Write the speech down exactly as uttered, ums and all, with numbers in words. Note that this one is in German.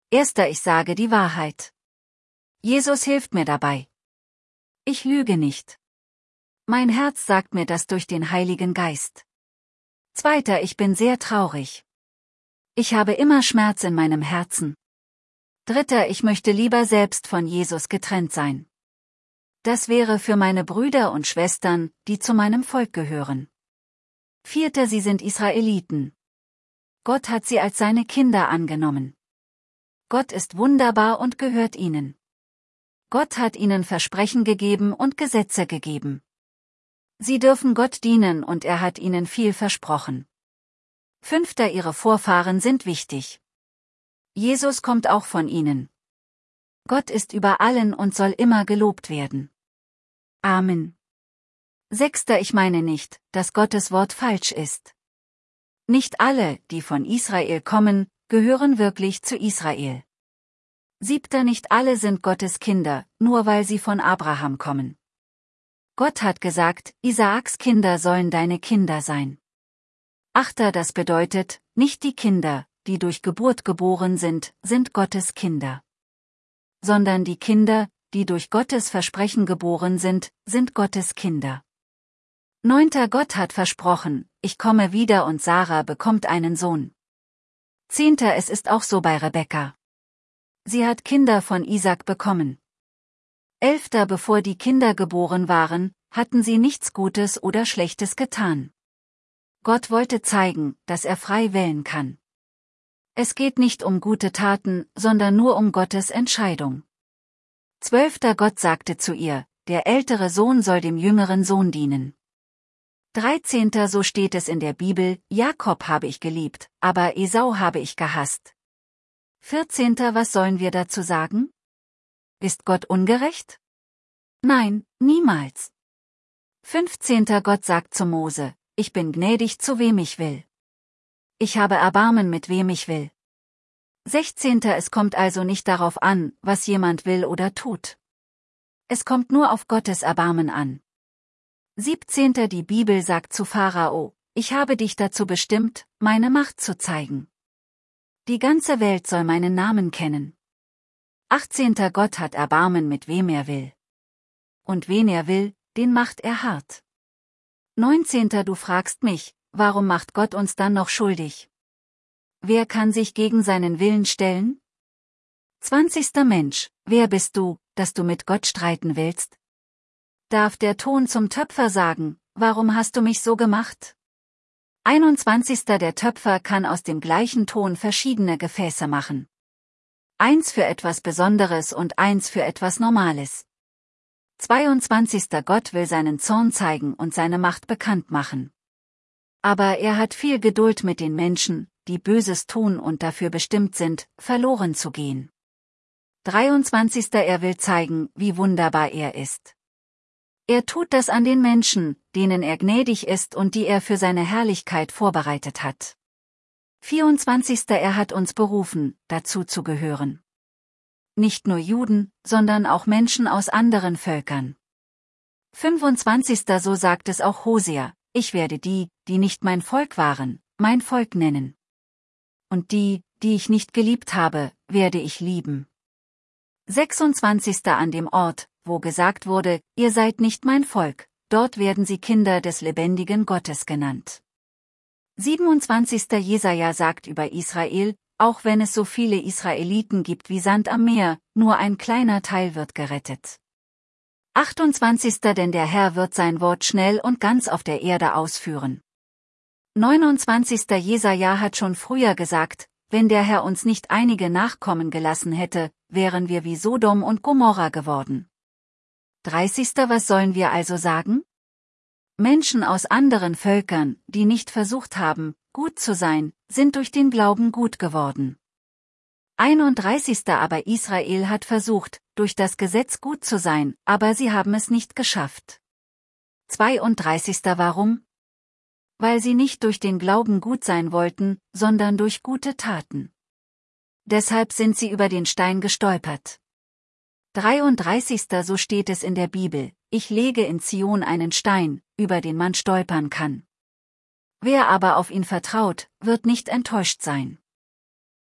Erster, ich sage die Wahrheit. Jesus hilft mir dabei. Ich lüge nicht. Mein Herz sagt mir das durch den Heiligen Geist. Zweiter, ich bin sehr traurig. Ich habe immer Schmerz in meinem Herzen. Dritter, ich möchte lieber selbst von Jesus getrennt sein. Das wäre für meine Brüder und Schwestern, die zu meinem Volk gehören. Vierter, sie sind Israeliten. Gott hat sie als seine Kinder angenommen. Gott ist wunderbar und gehört ihnen. Gott hat ihnen Versprechen gegeben und Gesetze gegeben. Sie dürfen Gott dienen und er hat ihnen viel versprochen. Fünfter, ihre Vorfahren sind wichtig. Jesus kommt auch von ihnen. Gott ist über allen und soll immer gelobt werden. Amen. Sechster, ich meine nicht, dass Gottes Wort falsch ist. Nicht alle, die von Israel kommen, gehören wirklich zu Israel. Siebter, nicht alle sind Gottes Kinder, nur weil sie von Abraham kommen. Gott hat gesagt, Isaaks Kinder sollen deine Kinder sein. Achter, das bedeutet, nicht die Kinder, die durch Geburt geboren sind, sind Gottes Kinder. Sondern die Kinder, die durch Gottes Versprechen geboren sind, sind Gottes Kinder. Neunter, Gott hat versprochen, ich komme wieder und Sarah bekommt einen Sohn. Zehnter, es ist auch so bei Rebekka. Sie hat Kinder von Isaak bekommen. Elfter, bevor die Kinder geboren waren, hatten sie nichts Gutes oder Schlechtes getan. Gott wollte zeigen, dass er frei wählen kann. Es geht nicht um gute Taten, sondern nur um Gottes Entscheidung. Zwölfter, Gott sagte zu ihr, der ältere Sohn soll dem jüngeren Sohn dienen. Dreizehnter, so steht es in der Bibel, Jakob habe ich geliebt, aber Esau habe ich gehasst. Vierzehnter, was sollen wir dazu sagen? Ist Gott ungerecht? Nein, niemals. Fünfzehnter, Gott sagt zu Mose, ich bin gnädig zu wem ich will. Ich habe Erbarmen mit wem ich will. Sechzehnter, es kommt also nicht darauf an, was jemand will oder tut. Es kommt nur auf Gottes Erbarmen an. Siebzehnter, die Bibel sagt zu Pharao, ich habe dich dazu bestimmt, meine Macht zu zeigen. Die ganze Welt soll meinen Namen kennen. Achtzehnter, Gott hat Erbarmen mit wem er will. Und wen er will, den macht er hart. Neunzehnter, du fragst mich, warum macht Gott uns dann noch schuldig? Wer kann sich gegen seinen Willen stellen? Zwanzigster Mensch, wer bist du, dass du mit Gott streiten willst? Darf der Ton zum Töpfer sagen, warum hast du mich so gemacht? Einundzwanzigster Der Töpfer kann aus dem gleichen Ton verschiedene Gefäße machen. Eins für etwas Besonderes und eins für etwas Normales. zweiundzwanzigster Gott will seinen Zorn zeigen und seine Macht bekannt machen. Aber er hat viel Geduld mit den Menschen, die Böses tun und dafür bestimmt sind, verloren zu gehen. dreiundzwanzigster Er will zeigen, wie wunderbar er ist. Er tut das an den Menschen, denen er gnädig ist und die er für seine Herrlichkeit vorbereitet hat. vierundzwanzigster Er hat uns berufen, dazu zu gehören. Nicht nur Juden, sondern auch Menschen aus anderen Völkern. fünfundzwanzigster So sagt es auch Hosea, ich werde die, die nicht mein Volk waren, mein Volk nennen. Und die, die ich nicht geliebt habe, werde ich lieben. sechsundzwanzigster An dem Ort, wo gesagt wurde, ihr seid nicht mein Volk, dort werden sie Kinder des lebendigen Gottes genannt. siebenundzwanzigster Jesaja sagt über Israel, auch wenn es so viele Israeliten gibt wie Sand am Meer, nur ein kleiner Teil wird gerettet. achtundzwanzigster Denn der Herr wird sein Wort schnell und ganz auf der Erde ausführen. neunundzwanzigster Jesaja hat schon früher gesagt, wenn der Herr uns nicht einige Nachkommen gelassen hätte, wären wir wie Sodom und Gomorra geworden. dreißigster Was sollen wir also sagen? Menschen aus anderen Völkern, die nicht versucht haben, gut zu sein, sind durch den Glauben gut geworden. einunddreißigster Aber Israel hat versucht, durch das Gesetz gut zu sein, aber sie haben es nicht geschafft. zweiunddreißigster Warum? Weil sie nicht durch den Glauben gut sein wollten, sondern durch gute Taten. Deshalb sind sie über den Stein gestolpert. dreiunddreißigster So steht es in der Bibel, ich lege in Zion einen Stein, über den man stolpern kann. Wer aber auf ihn vertraut, wird nicht enttäuscht sein.